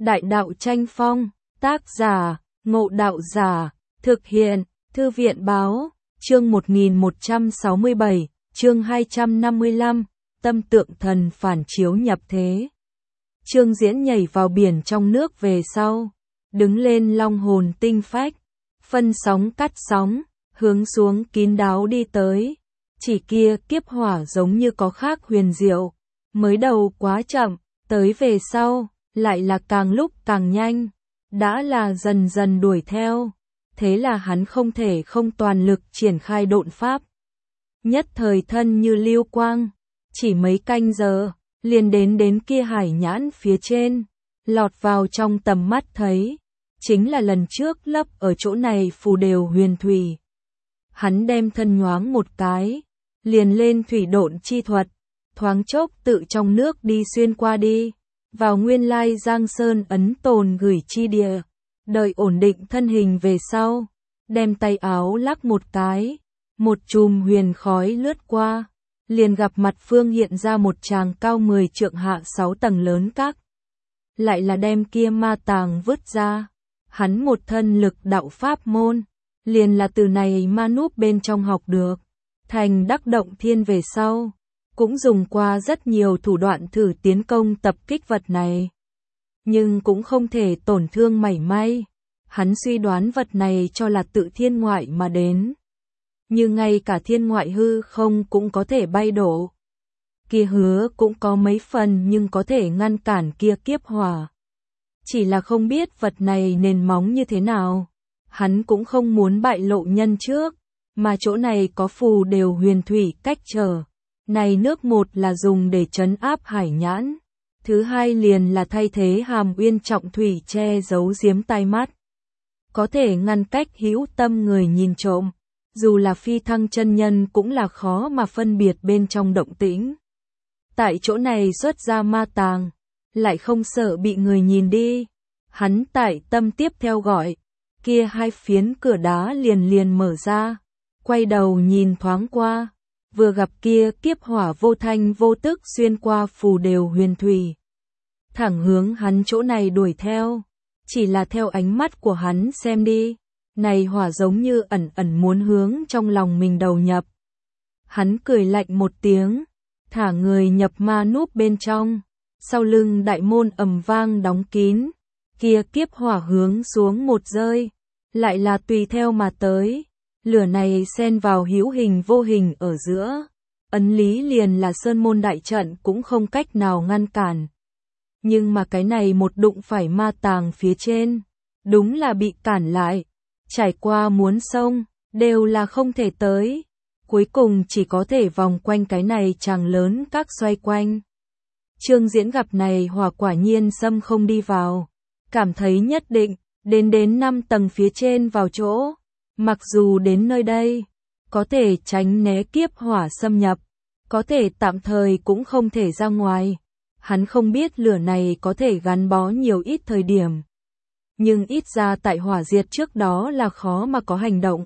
Đại đạo tranh phong, tác giả, Ngộ Đạo Giả, thực hiện, Thư viện báo, chương 1167, chương 255, tâm tượng thần phản chiếu nhập thế. Trương Diễn nhảy vào biển trong nước về sau, đứng lên long hồn tinh phách, phân sóng cắt sóng, hướng xuống kín đáo đi tới. Chỉ kia kiếp hỏa giống như có khác huyền diệu, mới đầu quá chậm, tới về sau, lại là càng lúc càng nhanh, đã là dần dần đuổi theo, thế là hắn không thể không toàn lực triển khai độn pháp. Nhất thời thân như lưu quang, chỉ mấy canh giờ, liền đến kia hải nhãn phía trên, lọt vào trong tầm mắt thấy, chính là lần trước lấp ở chỗ này phù đều huyền thủy. Hắn đem thân nhoáng một cái, liền lên thủy độn chi thuật, thoáng chốc tự trong nước đi xuyên qua đi, vào nguyên lai Giang Sơn ấn tồn gửi chi địa, đợi ổn định thân hình về sau, đem tay áo lắc một cái, một chùm huyền khói lướt qua, liền gặp mặt phương hiện ra một tràng cao 10 trượng hạ 6 tầng lớn các. Lại là đem kia ma tàng vứt ra, hắn một thân lực đạo pháp môn, liền là từ này ma núp bên trong học được, thành đắc động thiên về sau, cũng dùng qua rất nhiều thủ đoạn thử tiến công tập kích vật này. Nhưng cũng không thể tổn thương mảy may, hắn suy đoán vật này cho là tự thiên ngoại mà đến. Như ngay cả thiên ngoại hư không cũng có thể bay đổ. Kia hứa cũng có mấy phần nhưng có thể ngăn cản kia kiếp hỏa. Chỉ là không biết vật này nền móng như thế nào. Hắn cũng không muốn bại lộ nhân trước, mà chỗ này có phù đều huyền thủy cách trở. Này nước một là dùng để trấn áp hải nhãn, thứ hai liền là thay thế hàm uyên trọng thủy che giấu giếm tai mắt. Có thể ngăn cách hữu tâm người nhìn trộm, dù là phi thăng chân nhân cũng là khó mà phân biệt bên trong động tĩnh. Tại chỗ này xuất ra ma tàng, lại không sợ bị người nhìn đi. Hắn tại tâm tiếp theo gọi, kia hai phiến cửa đá liền mở ra, quay đầu nhìn thoáng qua, vừa gặp kia kiếp hỏa vô thanh vô tức xuyên qua phù đều huyền thủy. Thẳng hướng hắn chỗ này đuổi theo, chỉ là theo ánh mắt của hắn xem đi, này hỏa giống như ẩn ẩn muốn hướng trong lòng mình đầu nhập. Hắn cười lạnh một tiếng, thả người nhập ma núp bên trong, sau lưng đại môn ầm vang đóng kín, kia kiếp hỏa hướng xuống một rơi, lại là tùy theo mà tới, lửa này xen vào hữu hình vô hình ở giữa, ấn lý liền là sơn môn đại trận cũng không cách nào ngăn cản. Nhưng mà cái này một đụng phải ma tàng phía trên, đúng là bị cản lại, trải qua muốn xông, đều là không thể tới, cuối cùng chỉ có thể vòng quanh cái này chàng lớn các xoay quanh. Trương Diễn gặp này hỏa quả nhiên xâm không đi vào, cảm thấy nhất định, đến 5 tầng phía trên vào chỗ, mặc dù đến nơi đây, có thể tránh né kiếp hỏa xâm nhập, có thể tạm thời cũng không thể ra ngoài. Hắn không biết lửa này có thể gắn bó nhiều ít thời điểm. Nhưng ít ra tại hỏa diệt trước đó là khó mà có hành động.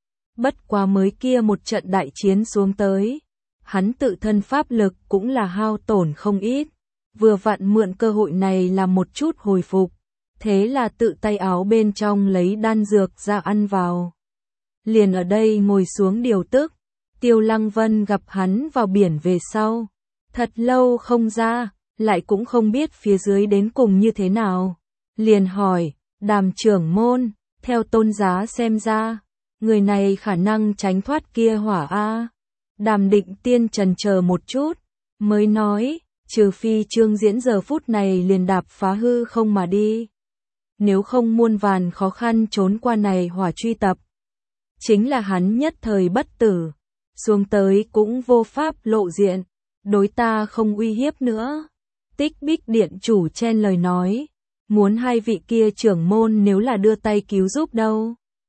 Bất quá mới kia một trận đại chiến xuống tới, hắn tự thân pháp lực cũng là hao tổn không ít, vừa vặn mượn cơ hội này làm một chút hồi phục, thế là tự tay áo bên trong lấy đan dược ra ăn vào. Liền ở đây ngồi xuống điều tức, Tiêu Lăng Vân gặp hắn vào biển về sau, thật lâu không ra, lại cũng không biết phía dưới đến cùng như thế nào. Liền hỏi, Đàm trưởng môn, theo tôn giá xem ra, người này khả năng tránh thoát kia hỏa a. Đàm Định Tiên chần chờ một chút, mới nói, trừ phi Trương Diễn giờ phút này liền đạp phá hư không mà đi. Nếu không muôn vàn khó khăn trốn qua này hỏa truy tập. Chính là hắn nhất thời bất tử, xuống tới cũng vô pháp lộ diện, đối ta không uy hiếp nữa. Tích Bích Điện chủ chen lời nói, muốn hai vị kia trưởng môn nếu là đưa tay cứu giúp đâu.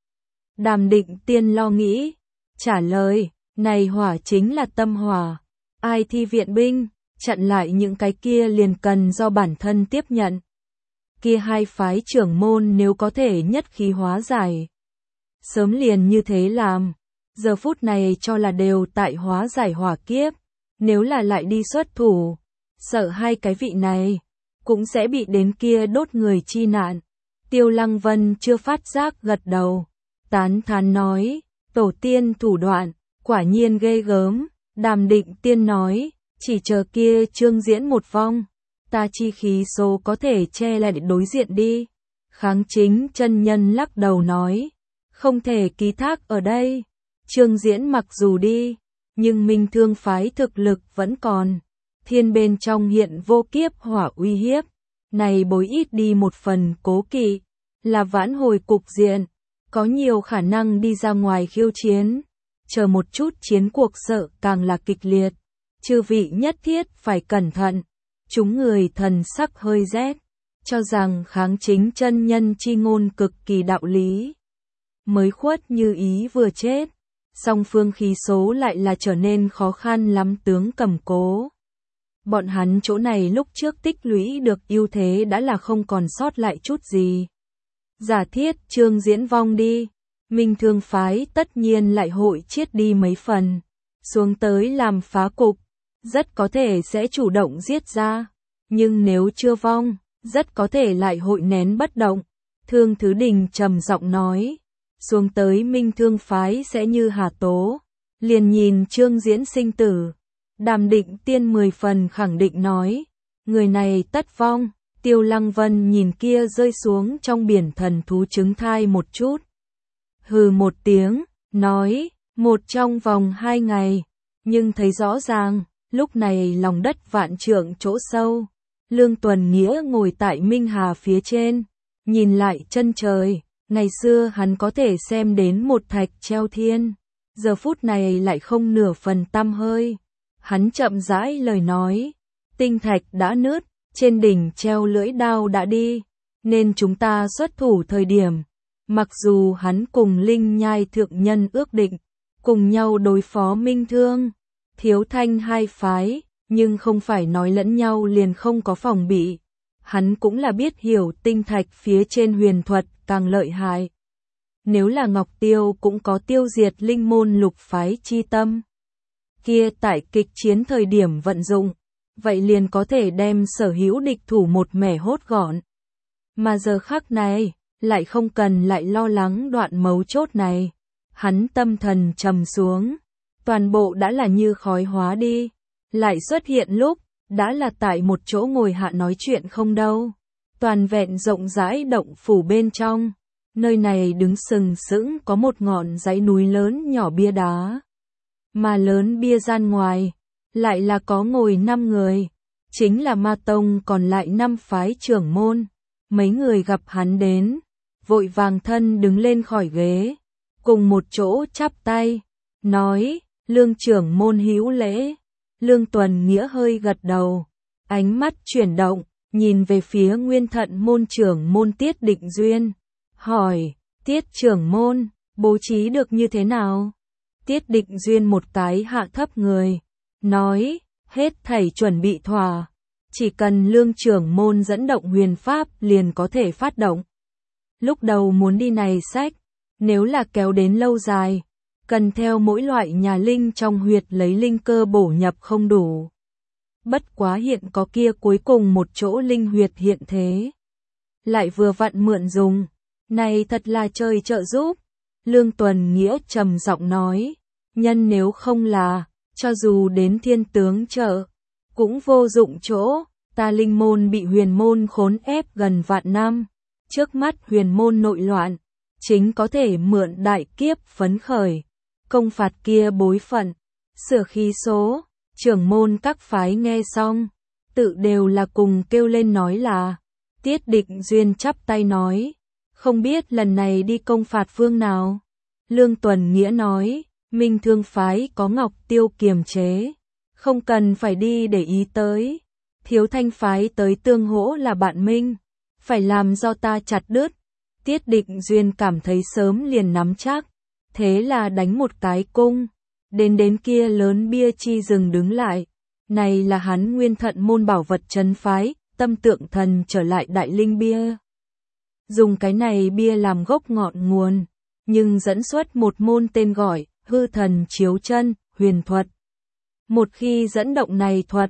Đàm Định Tiên lo nghĩ, trả lời, này hỏa chính là tâm hỏa, ai thi viện binh, chặn lại những cái kia liền cần do bản thân tiếp nhận. Kia hai phái trưởng môn nếu có thể nhất khí hóa giải, sớm liền như thế làm, giờ phút này cho là đều tại hóa giải hỏa kiếp, nếu là lại đi xuất thủ, sợ hai cái vị này, cũng sẽ bị đến kia đốt người chi nạn. Tiêu Lăng Vân chưa phát giác gật đầu, tán thán nói, tổ tiên thủ đoạn, quả nhiên ghê gớm. Đàm Định Tiên nói, chỉ chờ kia Trương Diễn một vong, ta chi khí số có thể che lại để đối diện đi. Kháng Chính chân nhân lắc đầu nói, không thể ký thác ở đây. Trương Diễn mặc dù đi, nhưng Minh Thương phái thực lực vẫn còn. Thiên bên trong hiện vô kiếp hỏa uy hiếp, này bối ít đi một phần cố kỵ, là vãn hồi cục diện, có nhiều khả năng đi ra ngoài khiêu chiến. Chờ một chút chiến cuộc sợ càng là kịch liệt, chư vị nhất thiết phải cẩn thận. Chúng người thần sắc hơi rét, cho rằng Kháng Chính chân nhân chi ngôn cực kỳ đạo lý. Mới khuất như ý vừa chết, song phương khí số lại là trở nên khó khăn lắm tướng cầm cố. Bọn hắn chỗ này lúc trước tích lũy được ưu thế đã là không còn sót lại chút gì. Giả thiết Trương Diễn vong đi, Minh Thương phái tất nhiên lại hội chiết đi mấy phần, xuống tới làm phá cục, rất có thể sẽ chủ động giết ra, nhưng nếu chưa vong, rất có thể lại hội nén bất động. Thương Thứ Đình trầm giọng nói, xuống tới Minh Thương phái sẽ như hà tố, liền nhìn Trương Diễn sinh tử. Đàm Định Tiên 10 phần khẳng định nói, người này tất vong. Tiêu Lăng Vân nhìn kia rơi xuống trong biển thần thú trứng thai một chút. Hừ một tiếng, nói, một trong vòng 2 ngày, nhưng thấy rõ ràng, lúc này lòng đất vạn trượng chỗ sâu. Lương Tuần Nghĩa ngồi tại Minh Hà phía trên, nhìn lại chân trời, ngày xưa hắn có thể xem đến một thạch treo thiên, giờ phút này lại không nửa phần tăm hơi. Hắn chậm rãi lời nói, tinh thạch đã nứt, trên đỉnh treo lưỡi đao đã đi, nên chúng ta xuất thủ thời điểm. Mặc dù hắn cùng Linh Nhai thượng nhân ước định, cùng nhau đối phó Minh Thương, Thiếu Thanh hai phái, nhưng không phải nói lẫn nhau liền không có phòng bị. Hắn cũng là biết hiểu tinh thạch phía trên huyền thuật càng lợi hại. Nếu là Ngọc Tiêu cũng có tiêu diệt linh môn lục phái chi tâm. Kia tại kịch chiến thời điểm vận dụng, vậy liền có thể đem sở hữu địch thủ một mẻ hốt gọn. Mà giờ khắc này, lại không cần lại lo lắng đoạn mấu chốt này. Hắn tâm thần trầm xuống, toàn bộ đã là như khói hóa đi. Lại xuất hiện lúc, đã là tại một chỗ ngồi hạ nói chuyện không đâu. Toàn vẹn rộng rãi động phủ bên trong. Nơi này đứng sừng sững có một ngọn dãy núi lớn nhỏ bia đá. Mà lớn bia gian ngoài, lại là có ngồi 5 người. Chính là Ma Tông còn lại 5 phái trưởng môn. Mấy người gặp hắn đến, vội vàng thân đứng lên khỏi ghế, cùng một chỗ chắp tay, nói, Lương trưởng môn hữu lễ. Lương Tuần Nghĩa hơi gật đầu, ánh mắt chuyển động, nhìn về phía Nguyên Thận môn trưởng môn Tiết Định Duyên, hỏi, Tiết trưởng môn, bố trí được như thế nào? Tiết Định Duyên một cái hạ thấp người, nói, hết thảy chuẩn bị thỏa, chỉ cần Lương trưởng môn dẫn động huyền pháp liền có thể phát động. Lúc đầu muốn đi này sách, nếu là kéo đến lâu dài, cần theo mỗi loại nhà linh trong huyệt lấy linh cơ bổ nhập không đủ. Bất quá hiện có kia cuối cùng một chỗ linh huyệt hiện thế. Lại vừa vặn mượn dùng, này thật là trời trợ giúp. Lương Tuần Nghĩa trầm giọng nói, nhân nếu không là, cho dù đến thiên tướng trợ, cũng vô dụng chỗ, ta linh môn bị huyền môn khốn ép gần vạn năm. Trước mắt huyền môn nội loạn, chính có thể mượn đại kiếp phấn khởi, công phạt kia bối phận, sửa khí số. Trưởng môn các phái nghe xong, tự đều là cùng kêu lên nói là, Tiết Định Duyên chắp tay nói, không biết lần này đi công phạt phương nào. Lương Tuần Nghĩa nói, Minh Thương phái có Ngọc Tiêu kiềm chế, không cần phải đi để ý tới. Thiếu Thanh phái tới tương hỗ là bạn Minh, phải làm do ta chặt đứt. Tiết Định Duyên cảm thấy sớm liền nắm chắc, thế là đánh một cái cung, đến kia lớn bia chi rừng đứng lại. Này là hắn Nguyên Thận môn bảo vật trấn phái, Tâm Tượng Thần trở lại đại linh bia. Dùng cái này bia làm gốc ngọn nguồn, nhưng dẫn xuất một môn tên gọi, hư thần chiếu chân, huyền thuật. Một khi dẫn động này thuật,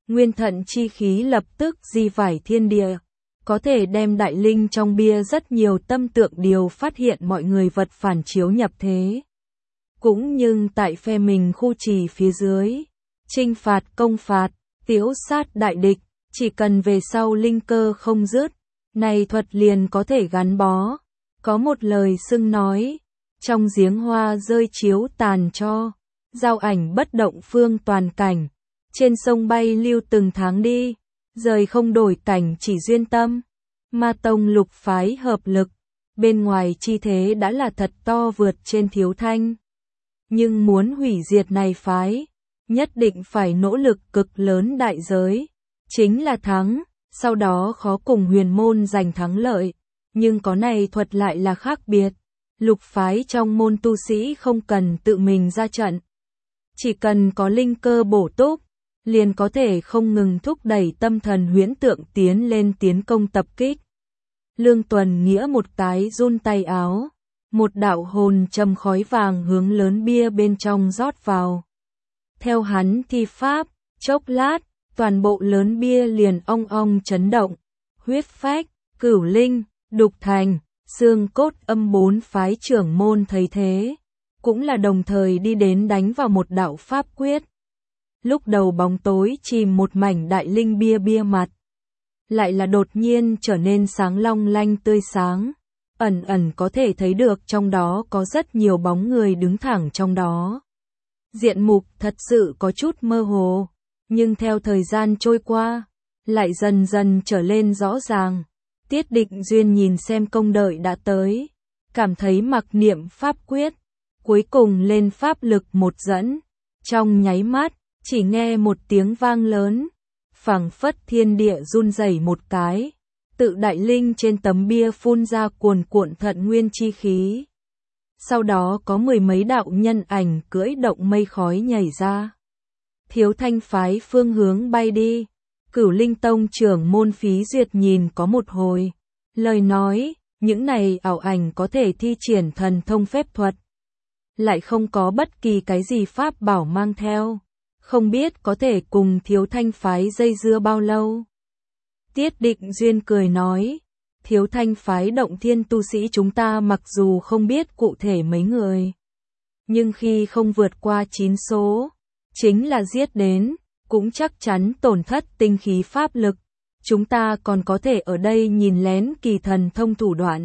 nguyên thận chi khí lập tức di vải thiên địa, có thể đem đại linh trong bia rất nhiều tâm tượng điều phát hiện mọi người vật phản chiếu nhập thế. Cũng nhưng tại phe mình khu trì phía dưới, chinh phạt công phạt, tiễu sát đại địch, chỉ cần về sau linh cơ không dứt, này thuật liền có thể gắn bó. Có một lời xưng nói, trong giếng hoa rơi chiếu tàn cho, giao ảnh bất động phương toàn cảnh, trên sông bay lưu từng tháng đi, rời không đổi cảnh chỉ duyên tâm. Ma tông lục phái hợp lực, bên ngoài chi thế đã là thật to vượt trên Thiếu Thanh. Nhưng muốn hủy diệt này phái, nhất định phải nỗ lực cực lớn đại giới, chính là thắng, sau đó khó cùng huyền môn giành thắng lợi. Nhưng có này thuật lại là khác biệt, lục phái trong môn tu sĩ không cần tự mình ra trận. Chỉ cần có linh cơ bổ túc, liền có thể không ngừng thúc đẩy tâm thần huyễn tượng tiến lên tiến công tập kích. Lương Tuần Nghĩa một cái run tay áo, một đạo hồn trầm khói vàng hướng lớn bia bên trong rót vào. Theo hắn thi pháp, chốc lát, toàn bộ lớn bia liền ong ong chấn động, huyết phách, cửu linh, đục thành, xương cốt âm 4 phái trưởng môn thấy thế, cũng là đồng thời đi đến đánh vào một đạo pháp quyết. Lúc đầu bóng tối chìm một mảnh đại linh bia mặt, lại là đột nhiên trở nên sáng long lanh tươi sáng, ẩn ẩn có thể thấy được trong đó có rất nhiều bóng người đứng thẳng trong đó. Diện mục thật sự có chút mơ hồ, nhưng theo thời gian trôi qua, lại dần dần trở lên rõ ràng. Tiết Định Duyên nhìn xem công đợi đã tới, cảm thấy mặc niệm pháp quyết, cuối cùng lên pháp lực một dẫn, trong nháy mắt, chỉ nghe một tiếng vang lớn, phảng phất thiên địa run rẩy một cái, tự đại linh trên tấm bia phun ra cuồn cuộn thận nguyên chi khí. Sau đó có mười mấy đạo nhân ảnh cưỡi động mây khói nhảy ra. Thiếu Thanh phái phương hướng bay đi. Cửu Linh Tông trưởng môn Phí Duyệt nhìn có một hồi, lời nói, những này ảo ảnh có thể thi triển thần thông phép thuật, lại không có bất kỳ cái gì pháp bảo mang theo, không biết có thể cùng Thiếu Thanh phái dây dưa bao lâu. Tiết Định Duyên cười nói, Thiếu Thanh phái động thiên tu sĩ chúng ta mặc dù không biết cụ thể mấy người, nhưng khi không vượt qua 9 số, chính là giết đến, cũng chắc chắn tổn thất tinh khí pháp lực. Chúng ta còn có thể ở đây nhìn lén kỳ thần thông thủ đoạn.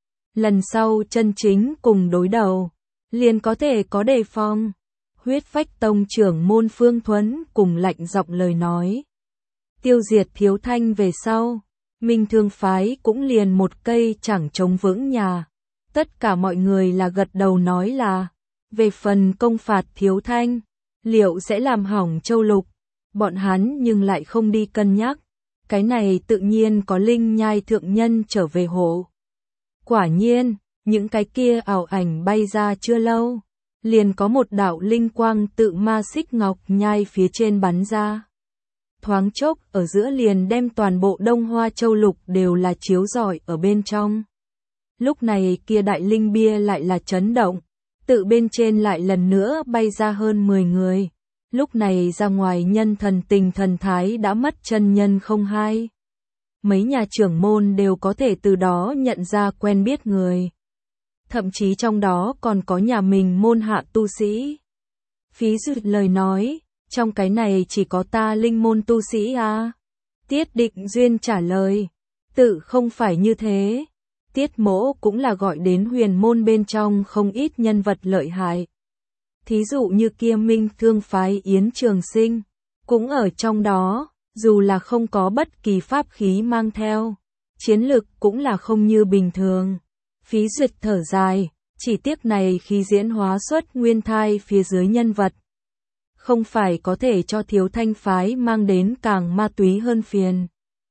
Lần sau chân chính cùng đối đầu, liền có thể có đề phòng. Huyết Phách Tông trưởng môn Phương Thuấn cùng lạnh giọng lời nói. Tiêu diệt Thiếu Thanh về sau, Minh Thương phái cũng liền một cây chẳng chống vững nhà. Tất cả mọi người là gật đầu nói là, về phần công phạt Thiếu Thanh, liệu sẽ làm hỏng châu lục, bọn hắn nhưng lại không đi cân nhắc. Cái này tự nhiên có Linh Nhai thượng nhân trở về hộ. Quả nhiên, những cái kia ảo ảnh bay ra chưa lâu, liền có một đạo linh quang tự ma xích ngọc nhai phía trên bắn ra. Thoáng chốc ở giữa liền đem toàn bộ Đông Hoa châu lục đều là chiếu rọi ở bên trong. Lúc này kia đại linh bia lại là chấn động, tự bên trên lại lần nữa bay ra hơn 10 người. Lúc này ra ngoài nhân thần tình thần thái đã mất chân nhân không hai. Mấy nhà trưởng môn đều có thể từ đó nhận ra quen biết người. Thậm chí trong đó còn có nhà mình môn hạ tu sĩ. Phí Duyệt lời nói, trong cái này chỉ có ta linh môn tu sĩ à? Tiết Định Duyên trả lời, tự không phải như thế. Tiết Mỗ cũng là gọi đến huyền môn bên trong không ít nhân vật lợi hại. Thí dụ như kia Minh Thương phái Yến Trường Sinh, cũng ở trong đó, dù là không có bất kỳ pháp khí mang theo, chiến lực cũng là không như bình thường. Phí Duyệt thở dài, chỉ tiếc này khi diễn hóa xuất nguyên thai phía dưới nhân vật, không phải có thể cho Thiếu Thanh phái mang đến càng ma túy hơn phiền.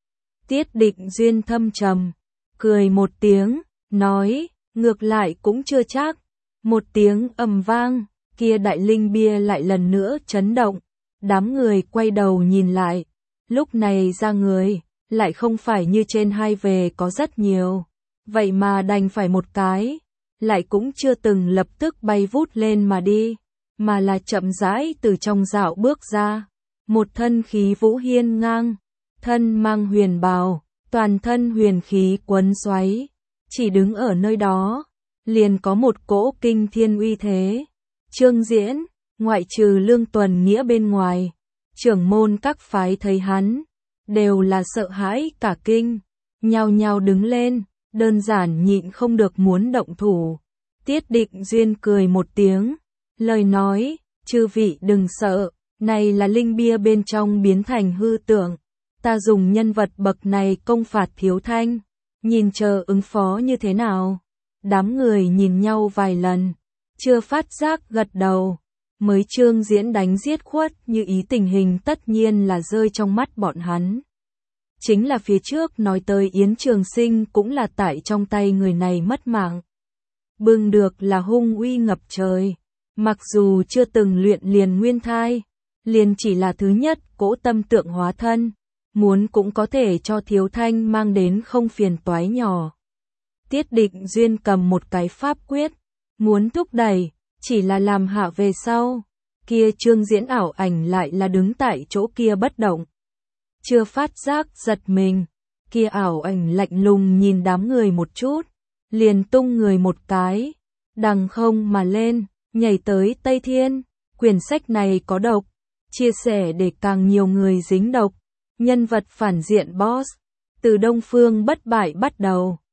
Tiết Định Duyên thâm trầm, cười một tiếng, nói, ngược lại cũng chưa chắc. Một tiếng ầm vang, kia đại linh bia lại lần nữa chấn động, đám người quay đầu nhìn lại, lúc này ra người, lại không phải như trên hai về có rất nhiều, vậy mà đành phải một cái, lại cũng chưa từng lập tức bay vút lên mà đi, mà là chậm rãi từ trong dạo bước ra, một thân khí vũ hiên ngang, thân mang huyền bào, toàn thân huyền khí quấn xoáy, chỉ đứng ở nơi đó, liền có một cỗ kinh thiên uy thế. Trương Diễn, ngoại trừ Lương Tuần Nghĩa bên ngoài, trưởng môn các phái thấy hắn, đều là sợ hãi cả kinh, nhao nhao đứng lên, đơn giản nhịn không được muốn động thủ. Tiết Định Duyên cười một tiếng, lời nói, chư vị đừng sợ, này là linh bia bên trong biến thành hư tượng, ta dùng nhân vật bậc này công phạt Thiếu Thanh, nhìn chờ ứng phó như thế nào. Đám người nhìn nhau vài lần, chưa phát giác gật đầu, mới Trương Diễn đánh giết khuất như ý tình hình tất nhiên là rơi trong mắt bọn hắn. Chính là phía trước nói tới Yến Trường Sinh cũng là tại trong tay người này mất mạng. Bưng được là hung uy ngập trời, mặc dù chưa từng luyện liền nguyên thai, liền chỉ là thứ nhất cỗ tâm tượng hóa thân, muốn cũng có thể cho Thiếu Thanh mang đến không phiền toái nhỏ. Tiết Định Duyên cầm một cái pháp quyết, muốn thúc đẩy, chỉ là làm hạ về sau, kia Trương Diễn ảo ảnh lại là đứng tại chỗ kia bất động. Chưa phát giác giật mình, kia ảo ảnh lạnh lùng nhìn đám người một chút, liền tung người một cái, đằng không mà lên, nhảy tới Tây Thiên. Quyển sách này có độc, chia sẻ để càng nhiều người dính độc. Nhân vật phản diện boss, từ Đông Phương Bất Bại bắt đầu.